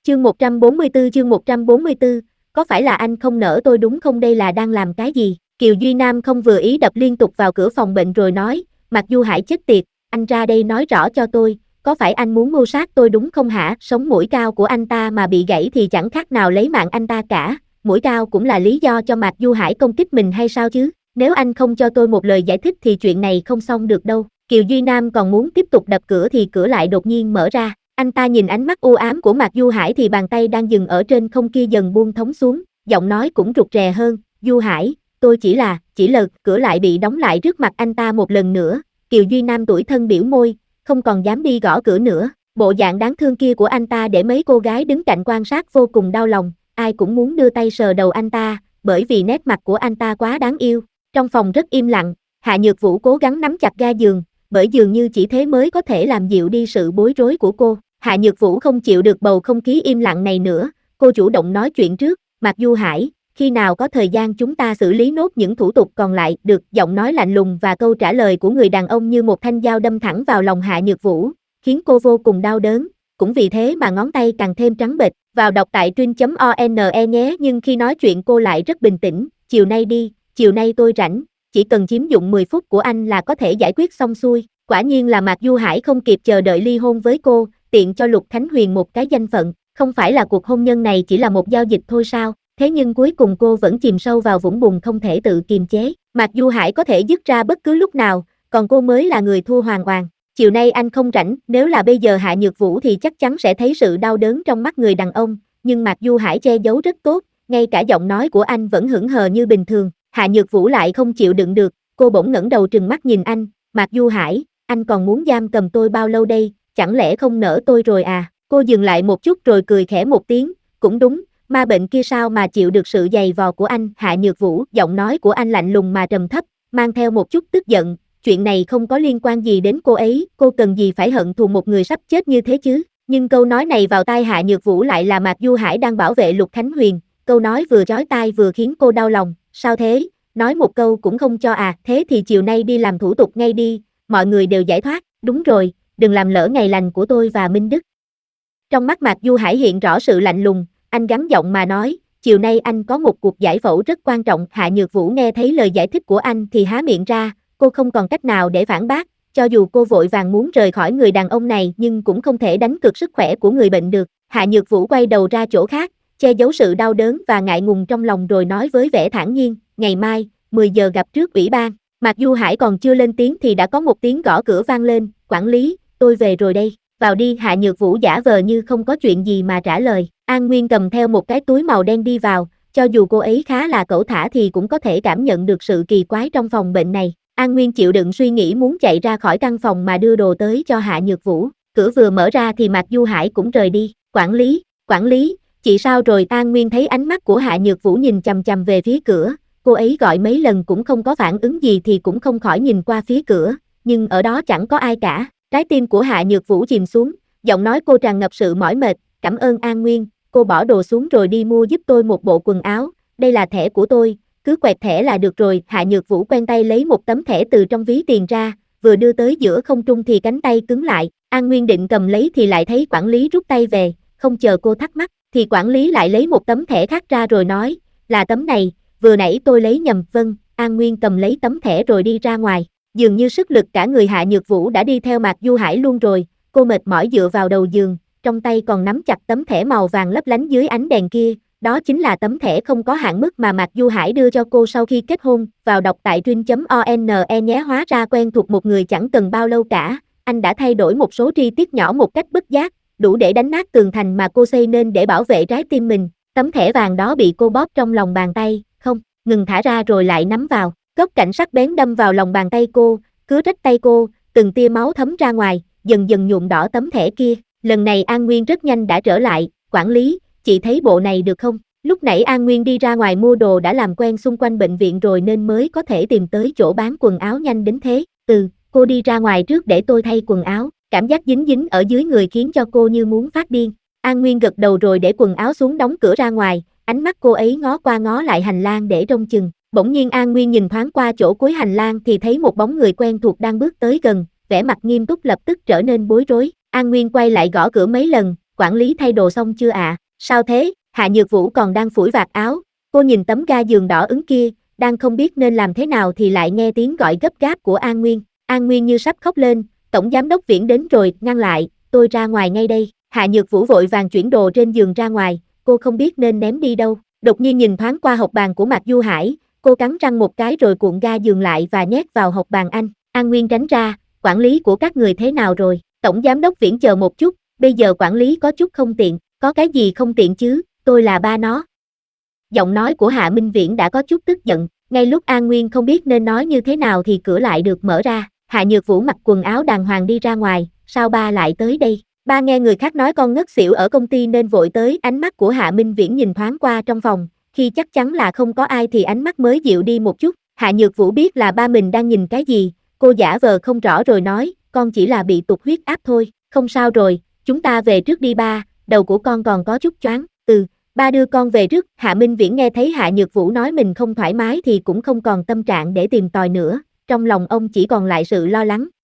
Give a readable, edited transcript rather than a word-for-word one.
Chương 144, có phải là anh không nỡ tôi đúng không, đây là đang làm cái gì? Kiều Duy Nam không vừa ý đập liên tục vào cửa phòng bệnh rồi nói, Mạc Du Hải chết tiệt, anh ra đây nói rõ cho tôi, có phải anh muốn mưu sát tôi đúng không hả? Sống mũi cao của anh ta mà bị gãy thì chẳng khác nào lấy mạng anh ta cả, mũi cao cũng là lý do cho Mạc Du Hải công kích mình hay sao chứ? Nếu anh không cho tôi một lời giải thích thì chuyện này không xong được đâu. Kiều Duy Nam còn muốn tiếp tục đập cửa thì cửa lại đột nhiên mở ra. Anh ta nhìn ánh mắt u ám của Mạc Du Hải thì bàn tay đang dừng ở trên không kia dần buông thõng xuống, giọng nói cũng rụt rè hơn, Du Hải, tôi chỉ là, cửa lại bị đóng lại trước mặt anh ta một lần nữa. Kiều Duy Nam tủi thân biểu môi, không còn dám đi gõ cửa nữa. Bộ dạng đáng thương kia của anh ta để mấy cô gái đứng cạnh quan sát vô cùng đau lòng, ai cũng muốn đưa tay sờ đầu anh ta, bởi vì nét mặt của anh ta quá đáng yêu. Trong phòng rất im lặng, Hạ Nhược Vũ cố gắng nắm chặt ga giường, bởi dường như chỉ thế mới có thể làm dịu đi sự bối rối của cô. Hạ Nhược Vũ không chịu được bầu không khí im lặng này nữa, cô chủ động nói chuyện trước, Mạc Du Hải, khi nào có thời gian chúng ta xử lý nốt những thủ tục còn lại, được. Giọng nói lạnh lùng và câu trả lời của người đàn ông như một thanh dao đâm thẳng vào lòng Hạ Nhược Vũ, khiến cô vô cùng đau đớn, cũng vì thế mà ngón tay càng thêm trắng bệch. Vào đọc tại truyện.one nhé. Nhưng khi nói chuyện cô lại rất bình tĩnh, chiều nay đi, chiều nay tôi rảnh, chỉ cần chiếm dụng 10 phút của anh là có thể giải quyết xong xuôi. Quả nhiên là Mạc Du Hải không kịp chờ đợi ly hôn với cô, tiện cho Lục Khánh Huyền một cái danh phận, không phải là cuộc hôn nhân này chỉ là một giao dịch thôi sao? Thế nhưng cuối cùng cô vẫn chìm sâu vào vũng bùn không thể tự kiềm chế. Mạc Du Hải có thể dứt ra bất cứ lúc nào, còn cô mới là người thua hoàn toàn. Chiều nay anh không rảnh, nếu là bây giờ Hạ Nhược Vũ thì chắc chắn sẽ thấy sự đau đớn trong mắt người đàn ông, nhưng Mạc Du Hải che giấu rất tốt, ngay cả giọng nói của anh vẫn hững hờ như bình thường. Hạ Nhược Vũ lại không chịu đựng được, cô bỗng ngẩng đầu trừng mắt nhìn anh, Mạc Du Hải, anh còn muốn giam cầm tôi bao lâu đây, chẳng lẽ không nỡ tôi rồi à? Cô dừng lại một chút rồi cười khẽ một tiếng, cũng đúng, ma bệnh kia sao mà chịu được sự giày vò của anh. Hạ Nhược Vũ, giọng nói của anh lạnh lùng mà trầm thấp, mang theo một chút tức giận, chuyện này không có liên quan gì đến cô ấy, cô cần gì phải hận thù một người sắp chết như thế chứ? Nhưng câu nói này vào tai Hạ Nhược Vũ lại là Mạc Du Hải đang bảo vệ Lục Khánh Huyền, câu nói vừa chói tai vừa khiến cô đau lòng, sao thế, nói một câu cũng không cho à? Thế thì chiều nay đi làm thủ tục ngay đi, mọi người đều giải thoát. Đúng rồi, đừng làm lỡ ngày lành của tôi và Minh Đức. Trong mắt Mạc Du Hải hiện rõ sự lạnh lùng, anh gắn giọng mà nói, chiều nay anh có một cuộc giải phẫu rất quan trọng. Hạ Nhược Vũ nghe thấy lời giải thích của anh thì há miệng ra, cô không còn cách nào để phản bác, cho dù cô vội vàng muốn rời khỏi người đàn ông này nhưng cũng không thể đánh cược sức khỏe của người bệnh được. Hạ Nhược Vũ quay đầu ra chỗ khác, che giấu sự đau đớn và ngại ngùng trong lòng rồi nói với vẻ thản nhiên, ngày mai, 10 giờ gặp trước ủy ban. Mạc Du Hải còn chưa lên tiếng thì đã có một tiếng gõ cửa vang lên, quản lý, tôi về rồi đây, vào đi. Hạ Nhược Vũ giả vờ như không có chuyện gì mà trả lời. An Nguyên cầm theo một cái túi màu đen đi vào, cho dù cô ấy khá là cẩu thả thì cũng có thể cảm nhận được sự kỳ quái trong phòng bệnh này. An Nguyên chịu đựng suy nghĩ muốn chạy ra khỏi căn phòng mà đưa đồ tới cho Hạ Nhược Vũ, cửa vừa mở ra thì Mạc Du Hải cũng rời đi. Quản lý, chị sao rồi? An Nguyên thấy ánh mắt của Hạ Nhược Vũ nhìn chằm chằm về phía cửa, cô ấy gọi mấy lần cũng không có phản ứng gì thì cũng không khỏi nhìn qua phía cửa, nhưng ở đó chẳng có ai cả. Trái tim của Hạ Nhược Vũ chìm xuống, giọng nói cô tràn ngập sự mỏi mệt, cảm ơn An Nguyên, cô bỏ đồ xuống rồi đi mua giúp tôi một bộ quần áo, đây là thẻ của tôi, cứ quẹt thẻ là được rồi. Hạ Nhược Vũ quen tay lấy một tấm thẻ từ trong ví tiền ra, vừa đưa tới giữa không trung thì cánh tay cứng lại, An Nguyên định cầm lấy thì lại thấy quản lý rút tay về, không chờ cô thắc mắc, thì quản lý lại lấy một tấm thẻ khác ra rồi nói, là tấm này, vừa nãy tôi lấy nhầm. Vâng. An Nguyên cầm lấy tấm thẻ rồi đi ra ngoài, dường như sức lực cả người Hạ Nhược Vũ đã đi theo Mạc Du Hải luôn rồi, cô mệt mỏi dựa vào đầu giường, trong tay còn nắm chặt tấm thẻ màu vàng lấp lánh dưới ánh đèn kia, đó chính là tấm thẻ không có hạn mức mà Mạc Du Hải đưa cho cô sau khi kết hôn. Vào đọc tại truyện.one nhé. Hóa ra quen thuộc một người chẳng cần bao lâu cả, anh đã thay đổi một số chi tiết nhỏ một cách bất giác, đủ để đánh nát tường thành mà cô xây nên để bảo vệ trái tim mình. Tấm thẻ vàng đó bị cô bóp trong lòng bàn tay, không ngừng thả ra rồi lại nắm vào, góc cảnh sắc bén đâm vào lòng bàn tay cô, cứa rách tay cô, từng tia máu thấm ra ngoài, dần dần nhuộm đỏ tấm thẻ kia. Lần này An Nguyên rất nhanh đã trở lại, quản lý, chị thấy bộ này được không? Lúc nãy An Nguyên đi ra ngoài mua đồ đã làm quen xung quanh bệnh viện rồi nên mới có thể tìm tới chỗ bán quần áo nhanh đến thế. Cô đi ra ngoài trước để tôi thay quần áo, cảm giác dính dính ở dưới người khiến cho cô như muốn phát điên. An Nguyên gật đầu rồi để quần áo xuống đóng cửa ra ngoài, ánh mắt cô ấy ngó qua ngó lại hành lang để trông chừng. Bỗng nhiên An Nguyên nhìn thoáng qua chỗ cuối hành lang thì thấy một bóng người quen thuộc đang bước tới gần, vẻ mặt nghiêm túc lập tức trở nên bối rối. An Nguyên quay lại gõ cửa mấy lần, quản lý thay đồ xong chưa ạ? Sao thế? Hạ Nhược Vũ còn đang phủi vạt áo, cô nhìn tấm ga giường đỏ ứng kia, đang không biết nên làm thế nào thì lại nghe tiếng gọi gấp gáp của An Nguyên. An Nguyên như sắp khóc lên, tổng giám đốc Viễn đến rồi, ngăn lại, tôi ra ngoài ngay đây. Hạ Nhược Vũ vội vàng chuyển đồ trên giường ra ngoài, cô không biết nên ném đi đâu. Đột nhiên nhìn thoáng qua hộc bàn của Mạc Du Hải, cô cắn răng một cái rồi cuộn ga giường lại và nhét vào hộc bàn anh. An Nguyên tránh ra, quản lý của các người thế nào rồi? Tổng giám đốc Viễn chờ một chút, bây giờ quản lý có chút không tiện, có cái gì không tiện chứ, tôi là ba nó. Giọng nói của Hạ Minh Viễn đã có chút tức giận, ngay lúc An Nguyên không biết nên nói như thế nào thì cửa lại được mở ra, Hạ Nhược Vũ mặc quần áo đàng hoàng đi ra ngoài, sao ba lại tới đây? Ba nghe người khác nói con ngất xỉu ở công ty nên vội tới, ánh mắt của Hạ Minh Viễn nhìn thoáng qua trong phòng, khi chắc chắn là không có ai thì ánh mắt mới dịu đi một chút, Hạ Nhược Vũ biết là ba mình đang nhìn cái gì, cô giả vờ không rõ rồi nói, con chỉ là bị tụt huyết áp thôi, không sao rồi, chúng ta về trước đi ba, đầu của con còn có chút choáng, ba đưa con về trước. Hạ Minh Viễn nghe thấy Hạ Nhược Vũ nói mình không thoải mái thì cũng không còn tâm trạng để tìm tòi nữa, trong lòng ông chỉ còn lại sự lo lắng,